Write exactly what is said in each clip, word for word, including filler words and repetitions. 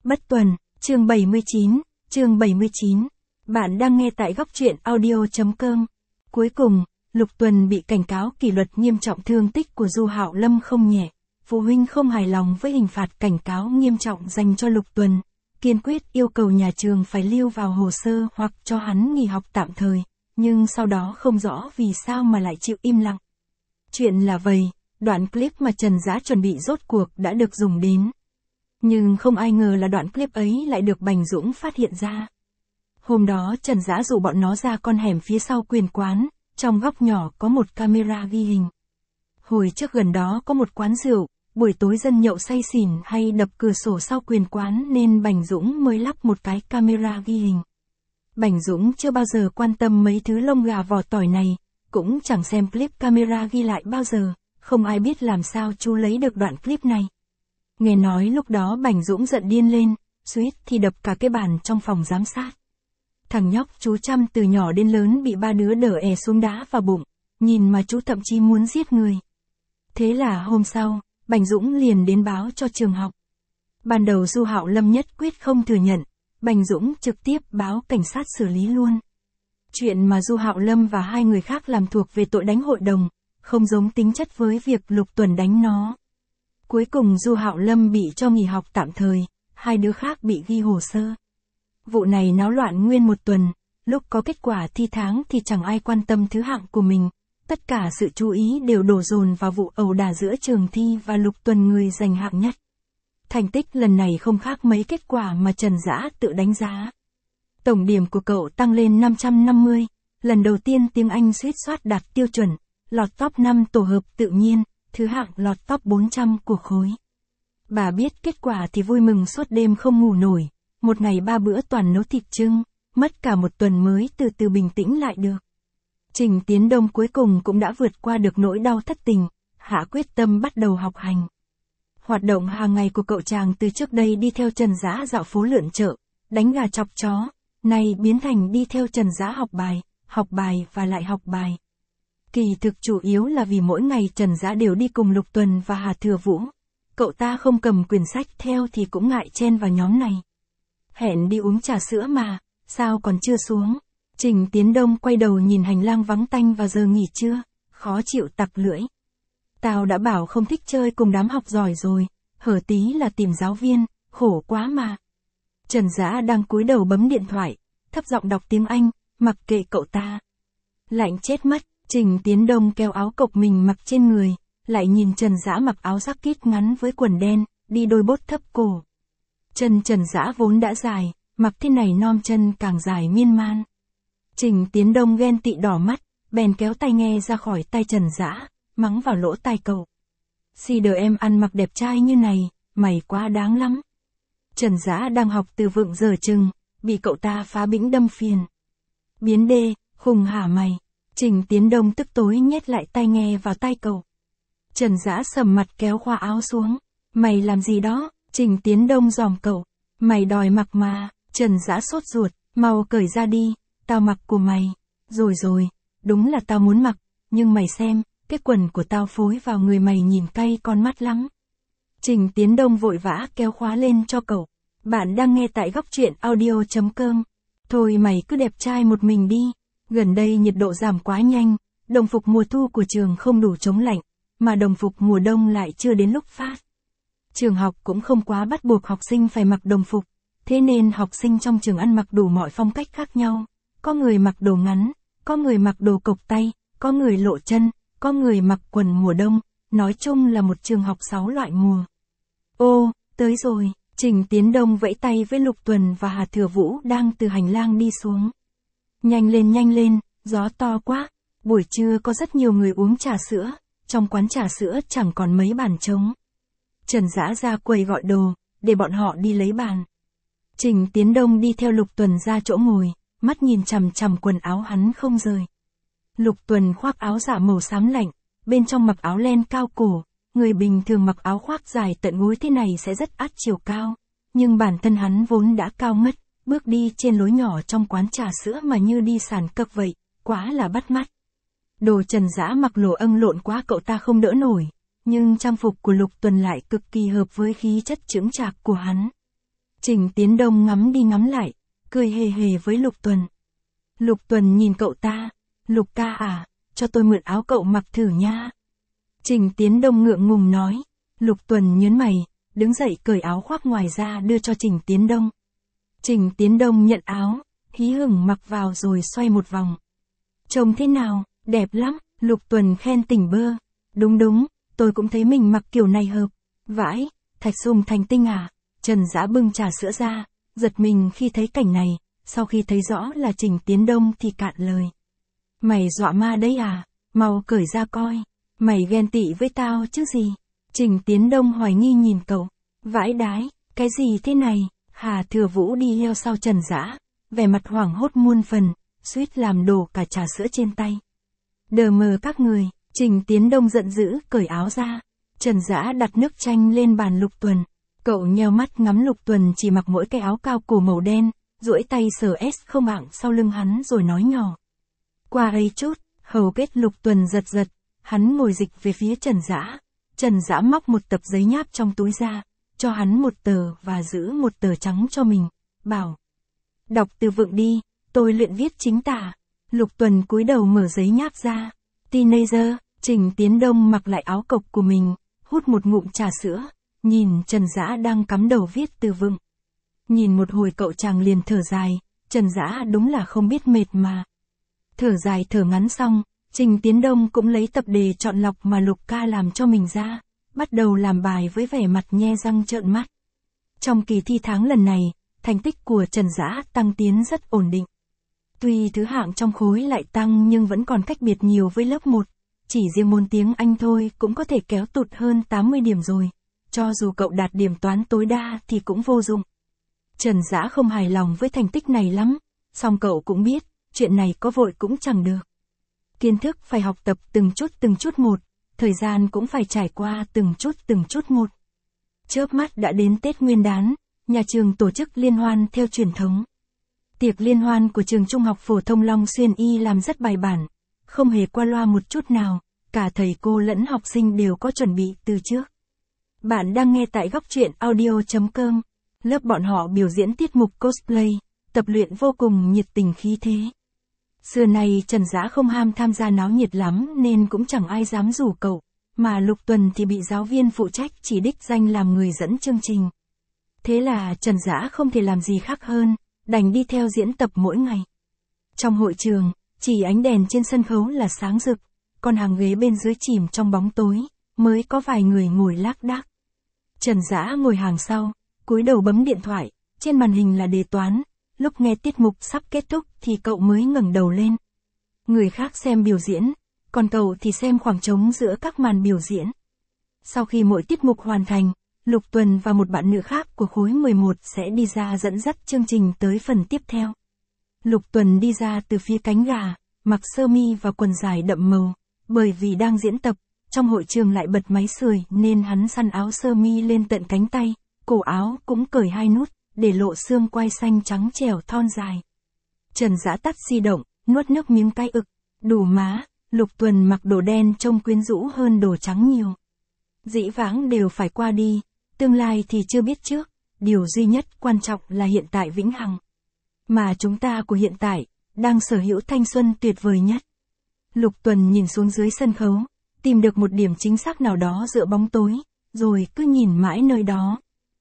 Bất Tuần, chương bảy mươi chín, chương bảy mươi chín. Bạn đang nghe tại góc truyện audio.com. Cuối cùng, Lục Tuần bị cảnh cáo kỷ luật nghiêm trọng, thương tích của Du Hạo Lâm không nhẹ. Phụ huynh không hài lòng với hình phạt cảnh cáo nghiêm trọng dành cho Lục Tuần, kiên quyết yêu cầu nhà trường phải lưu vào hồ sơ hoặc cho hắn nghỉ học tạm thời, nhưng sau đó không rõ vì sao mà lại chịu im lặng. Chuyện là vậy, đoạn clip mà Trần Dã chuẩn bị rốt cuộc đã được dùng đến. Nhưng không ai ngờ là đoạn clip ấy lại được Bành Dũng phát hiện ra. Hôm đó Trần Dã dụ bọn nó ra con hẻm phía sau quyền quán, trong góc nhỏ có một camera ghi hình. Hồi trước gần đó có một quán rượu, buổi tối dân nhậu say xỉn hay đập cửa sổ sau quyền quán nên Bành Dũng mới lắp một cái camera ghi hình. Bành Dũng chưa bao giờ quan tâm mấy thứ lông gà vỏ tỏi này, cũng chẳng xem clip camera ghi lại bao giờ, không ai biết làm sao chú lấy được đoạn clip này. Nghe nói lúc đó Bành Dũng giận điên lên, suýt thì đập cả cái bàn trong phòng giám sát. Thằng nhóc chú Trăm từ nhỏ đến lớn bị ba đứa đỡ è xuống đá vào bụng, nhìn mà chú thậm chí muốn giết người. Thế là hôm sau, Bành Dũng liền đến báo cho trường học. Ban đầu Du Hạo Lâm nhất quyết không thừa nhận, Bành Dũng trực tiếp báo cảnh sát xử lý luôn. Chuyện mà Du Hạo Lâm và hai người khác làm thuộc về tội đánh hội đồng, không giống tính chất với việc Lục Tuần đánh nó. Cuối cùng Du Hạo Lâm bị cho nghỉ học tạm thời, hai đứa khác bị ghi hồ sơ. Vụ này náo loạn nguyên một tuần, lúc có kết quả thi tháng thì chẳng ai quan tâm thứ hạng của mình, tất cả sự chú ý đều đổ dồn vào vụ ẩu đả giữa trường thi và Lục Tuần người giành hạng nhất. Thành tích lần này không khác mấy kết quả mà Trần Dã tự đánh giá. Tổng điểm của cậu tăng lên năm trăm năm mươi, lần đầu tiên tiếng Anh suýt soát đạt tiêu chuẩn, lọt top năm tổ hợp tự nhiên, thứ hạng lọt top bốn trăm của khối. Bà biết kết quả thì vui mừng suốt đêm không ngủ nổi, một ngày ba bữa toàn nấu thịt trưng, mất cả một tuần mới từ từ bình tĩnh lại được. Trình Tiến Đông cuối cùng cũng đã vượt qua được nỗi đau thất tình, hạ quyết tâm bắt đầu học hành. Hoạt động hàng ngày của cậu chàng từ trước đây đi theo Trần Dã dạo phố lượn chợ, đánh gà chọc chó, nay biến thành đi theo Trần Dã học bài, học bài và lại học bài. Kỳ thực chủ yếu là vì mỗi ngày Trần Dã đều đi cùng Lục Tuần và Hà Thừa Vũ. Cậu ta không cầm quyển sách theo thì cũng ngại chen vào nhóm này. Hẹn đi uống trà sữa mà, sao còn chưa xuống? Trình Tiến Đông quay đầu nhìn hành lang vắng tanh vào giờ nghỉ trưa, khó chịu tặc lưỡi. Tao đã bảo không thích chơi cùng đám học giỏi rồi, hở tí là tìm giáo viên, khổ quá mà. Trần Dã đang cúi đầu bấm điện thoại, thấp giọng đọc tiếng Anh, mặc kệ cậu ta. Lạnh chết mất, Trình Tiến Đông kéo áo cộc mình mặc trên người, lại nhìn Trần Dã mặc áo jacket ngắn với quần đen, đi đôi bốt thấp cổ. Chân Trần Dã vốn đã dài, mặc thế này non chân càng dài miên man. Trình Tiến Đông ghen tị đỏ mắt, bèn kéo tai nghe ra khỏi tay Trần Dã, mắng vào lỗ tai cậu. Si đờ em ăn mặc đẹp trai như này, mày quá đáng lắm. Trần Dã đang học từ vựng giờ chừng, bị cậu ta phá bĩnh đâm phiền. Biến đê, khùng hả mày. Trình Tiến Đông tức tối nhét lại tai nghe vào tai cậu. Trần Dã sầm mặt kéo khoa áo xuống. Mày làm gì đó? Trình Tiến Đông giòm cậu. Mày đòi mặc mà. Trần Dã sốt ruột, mau cởi ra đi, tao mặc của mày. Rồi rồi, đúng là tao muốn mặc, nhưng mày xem, cái quần của tao phối vào người mày nhìn cay con mắt lắm. Trình Tiến Đông vội vã kéo khóa lên cho cậu. Bạn đang nghe tại góc truyện audio.com. Thôi mày cứ đẹp trai một mình đi. Gần đây nhiệt độ giảm quá nhanh, đồng phục mùa thu của trường không đủ chống lạnh, mà đồng phục mùa đông lại chưa đến lúc phát. Trường học cũng không quá bắt buộc học sinh phải mặc đồng phục, thế nên học sinh trong trường ăn mặc đủ mọi phong cách khác nhau. Có người mặc đồ ngắn, có người mặc đồ cộc tay, có người lộ chân, có người mặc quần mùa đông, nói chung là một trường học sáu loại mùa. Ô, tới rồi, Trình Tiến Đông vẫy tay với Lục Tuần và Hà Thừa Vũ đang từ hành lang đi xuống. Nhanh lên nhanh lên, gió to quá, buổi trưa có rất nhiều người uống trà sữa, trong quán trà sữa chẳng còn mấy bàn trống. Trần Dã ra quầy gọi đồ, để bọn họ đi lấy bàn. Trình Tiến Đông đi theo Lục Tuần ra chỗ ngồi, mắt nhìn chằm chằm quần áo hắn không rời. Lục Tuần khoác áo dạ màu xám lạnh, bên trong mặc áo len cao cổ, người bình thường mặc áo khoác dài tận gối thế này sẽ rất ắt chiều cao, nhưng bản thân hắn vốn đã cao ngất, bước đi trên lối nhỏ trong quán trà sữa mà như đi sàn cậc vậy, quá là bắt mắt. Đồ Trần Dã mặc lồ âng lộn quá cậu ta không đỡ nổi, nhưng trang phục của Lục Tuần lại cực kỳ hợp với khí chất chững chạc của hắn. Trình Tiến Đông ngắm đi ngắm lại, cười hề hề với Lục Tuần. Lục Tuần nhìn cậu ta, Lục ca à, cho tôi mượn áo cậu mặc thử nha. Trình Tiến Đông ngượng ngùng nói. Lục Tuần nhớn mày, đứng dậy cởi áo khoác ngoài ra đưa cho Trình Tiến Đông. Trình Tiến Đông nhận áo, hí hửng mặc vào rồi xoay một vòng. Trông thế nào, đẹp lắm, Lục Tuần khen tỉnh bơ. Đúng đúng, tôi cũng thấy mình mặc kiểu này hợp. Vãi, thạch sùng thành tinh à. Trần Dã bưng trà sữa ra, giật mình khi thấy cảnh này, sau khi thấy rõ là Trình Tiến Đông thì cạn lời. Mày dọa ma đấy à, mau cởi ra coi, mày ghen tị với tao chứ gì. Trình Tiến Đông hoài nghi nhìn cậu, vãi đái, cái gì thế này. Hà Thừa Vũ đi theo sau Trần Dã, vẻ mặt hoảng hốt muôn phần, suýt làm đổ cả trà sữa trên tay. Đờ mờ các người, Trình Tiến Đông giận dữ cởi áo ra. Trần Dã đặt nước chanh lên bàn Lục Tuần. Cậu nheo mắt ngắm Lục Tuần chỉ mặc mỗi cái áo cao cổ màu đen, duỗi tay sờ S không ạng sau lưng hắn rồi nói nhỏ. Qua đây chút, hầu kết Lục Tuần giật giật, hắn ngồi dịch về phía Trần Dã. Trần Dã móc một tập giấy nháp trong túi ra, cho hắn một tờ và giữ một tờ trắng cho mình, bảo. Đọc từ vựng đi, tôi luyện viết chính tả. Lục Tuần cúi đầu mở giấy nháp ra. Teenager, Trình Tiến Đông mặc lại áo cộc của mình, hút một ngụm trà sữa, nhìn Trần Dã đang cắm đầu viết từ vựng. Nhìn một hồi cậu chàng liền thở dài, Trần Dã đúng là không biết mệt mà. Thở dài thở ngắn xong, Trình Tiến Đông cũng lấy tập đề chọn lọc mà Lục ca làm cho mình ra, bắt đầu làm bài với vẻ mặt nhe răng trợn mắt. Trong kỳ thi tháng lần này, thành tích của Trần Dã tăng tiến rất ổn định. Tuy thứ hạng trong khối lại tăng nhưng vẫn còn cách biệt nhiều với lớp một, chỉ riêng môn tiếng Anh thôi cũng có thể kéo tụt hơn tám mươi điểm rồi. Cho dù cậu đạt điểm toán tối đa thì cũng vô dụng. Trần Dã không hài lòng với thành tích này lắm, song cậu cũng biết, chuyện này có vội cũng chẳng được. Kiến thức phải học tập từng chút từng chút một, thời gian cũng phải trải qua từng chút từng chút một. Chớp mắt đã đến Tết Nguyên đán, nhà trường tổ chức liên hoan theo truyền thống. Tiệc liên hoan của trường Trung học phổ thông Long Xuyên Y làm rất bài bản, không hề qua loa một chút nào, cả thầy cô lẫn học sinh đều có chuẩn bị từ trước. Bạn đang nghe tại góc truyện audio chấm com, lớp bọn họ biểu diễn tiết mục cosplay, tập luyện vô cùng nhiệt tình khí thế. Xưa nay Trần Dã không ham tham gia náo nhiệt lắm nên cũng chẳng ai dám rủ cậu, mà Lục Tuần thì bị giáo viên phụ trách chỉ đích danh làm người dẫn chương trình. Thế là Trần Dã không thể làm gì khác hơn, đành đi theo diễn tập mỗi ngày. Trong hội trường, chỉ ánh đèn trên sân khấu là sáng rực, còn hàng ghế bên dưới chìm trong bóng tối, mới có vài người ngồi lác đác. Trần Dã ngồi hàng sau, cúi đầu bấm điện thoại, trên màn hình là đề toán, lúc nghe tiết mục sắp kết thúc thì cậu mới ngẩng đầu lên. Người khác xem biểu diễn, còn cậu thì xem khoảng trống giữa các màn biểu diễn. Sau khi mỗi tiết mục hoàn thành, Lục Tuần và một bạn nữ khác của khối mười một sẽ đi ra dẫn dắt chương trình tới phần tiếp theo. Lục Tuần đi ra từ phía cánh gà, mặc sơ mi và quần dài đậm màu, bởi vì đang diễn tập, trong hội trường lại bật máy sưởi nên hắn săn áo sơ mi lên tận cánh tay, cổ áo cũng cởi hai nút, để lộ xương quai xanh trắng trẻo thon dài. Trần Dã tắt di động, nuốt nước miếng cay ực, đủ má, Lục Tuần mặc đồ đen trông quyến rũ hơn đồ trắng nhiều. Dĩ vãng đều phải qua đi, tương lai thì chưa biết trước, điều duy nhất quan trọng là hiện tại vĩnh hằng. Mà chúng ta của hiện tại, đang sở hữu thanh xuân tuyệt vời nhất. Lục Tuần nhìn xuống dưới sân khấu, tìm được một điểm chính xác nào đó giữa bóng tối, rồi cứ nhìn mãi nơi đó.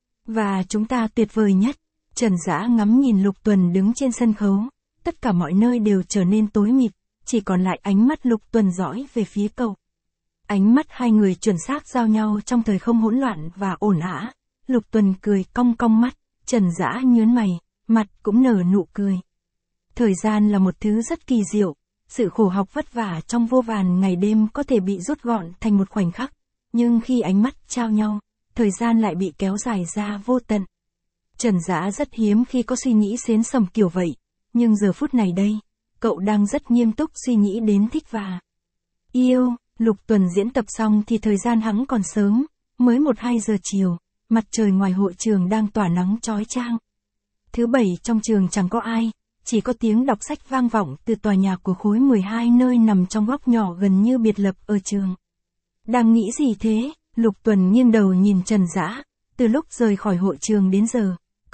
Và chúng ta tuyệt vời nhất. Trần Dã ngắm nhìn Lục Tuần đứng trên sân khấu, tất cả mọi nơi đều trở nên tối mịt, chỉ còn lại ánh mắt Lục Tuần dõi về phía cậu. Ánh mắt hai người chuẩn xác giao nhau trong thời không hỗn loạn và ổn ả. Lục Tuần cười cong cong mắt, Trần Dã nhớn mày, mặt cũng nở nụ cười. Thời gian là một thứ rất kỳ diệu, sự khổ học vất vả trong vô vàn ngày đêm có thể bị rút gọn thành một khoảnh khắc, nhưng khi ánh mắt trao nhau, thời gian lại bị kéo dài ra vô tận. Trần Dã rất hiếm khi có suy nghĩ xến sầm kiểu vậy, nhưng giờ phút này đây, cậu đang rất nghiêm túc suy nghĩ đến thích và yêu. Lục Tuần diễn tập xong thì thời gian hắn còn sớm, mới một hai giờ chiều, mặt trời ngoài hội trường đang tỏa nắng chói chang. Thứ bảy trong trường chẳng có ai, chỉ có tiếng đọc sách vang vọng từ tòa nhà của khối mười hai nơi nằm trong góc nhỏ gần như biệt lập ở trường. Đang nghĩ gì thế? Lục Tuần nghiêng đầu nhìn Trần Dã, từ lúc rời khỏi hội trường đến giờ,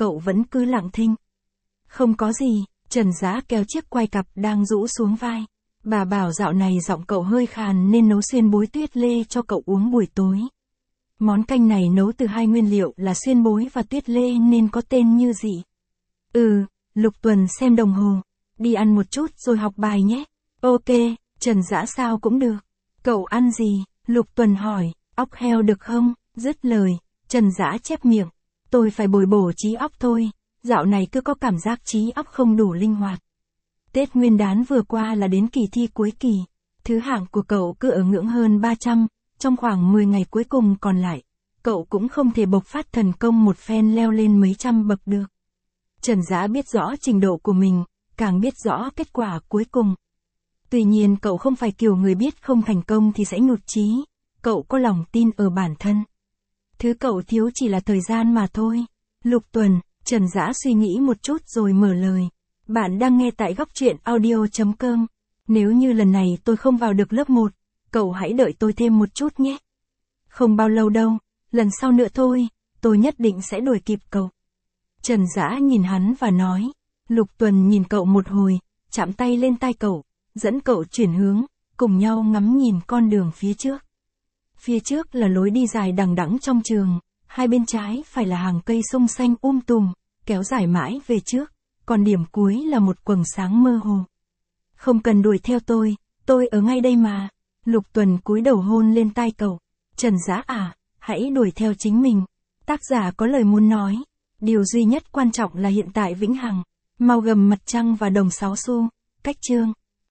cậu vẫn cứ lặng thinh. Không có gì, Trần Dã kéo chiếc quai cặp đang rũ xuống vai. Bà bảo dạo này giọng cậu hơi khàn nên nấu xuyên bối tuyết lê cho cậu uống buổi tối. Món canh này nấu từ hai nguyên liệu là xuyên bối và tuyết lê nên có tên như gì? Ừ, Lục Tuần xem đồng hồ. Đi ăn một chút rồi học bài nhé. Ok, Trần Dã sao cũng được. Cậu ăn gì? Lục Tuần hỏi, óc heo được không? Dứt lời, Trần Dã chép miệng. Tôi phải bồi bổ trí óc thôi. Dạo này cứ có cảm giác trí óc không đủ linh hoạt. Tết Nguyên đán vừa qua là đến kỳ thi cuối kỳ. Thứ hạng của cậu cứ ở ngưỡng hơn ba trăm, trong khoảng mười ngày cuối cùng còn lại. Cậu cũng không thể bộc phát thần công một phen leo lên mấy trăm bậc được. Trần Dã biết rõ trình độ của mình, càng biết rõ kết quả cuối cùng. Tuy nhiên cậu không phải kiểu người biết không thành công thì sẽ nhụt chí. Cậu có lòng tin ở bản thân. Thứ cậu thiếu chỉ là thời gian mà thôi. Lục Tuần, Trần Dã suy nghĩ một chút rồi mở lời. Bạn đang nghe tại góc truyện audio chấm com. Nếu như lần này tôi không vào được lớp một, cậu hãy đợi tôi thêm một chút nhé. Không bao lâu đâu, lần sau nữa thôi, tôi nhất định sẽ đuổi kịp cậu. Trần Dã nhìn hắn và nói. Lục Tuần nhìn cậu một hồi, chạm tay lên tai cậu, dẫn cậu chuyển hướng, cùng nhau ngắm nhìn con đường phía trước. Phía trước là lối đi dài đằng đẵng trong trường, hai bên trái phải là hàng cây sông xanh um tùm, kéo dài mãi về trước, còn điểm cuối là một quầng sáng mơ hồ. Không cần đuổi theo tôi, tôi ở ngay đây mà. Lục Tuần cúi đầu hôn lên tai cậu. Trần Dã à, hãy đuổi theo chính mình. Tác giả có lời muốn nói. Điều duy nhất quan trọng là hiện tại vĩnh hằng. Mau gầm mặt trăng và đồng sáu xu. Cách chương.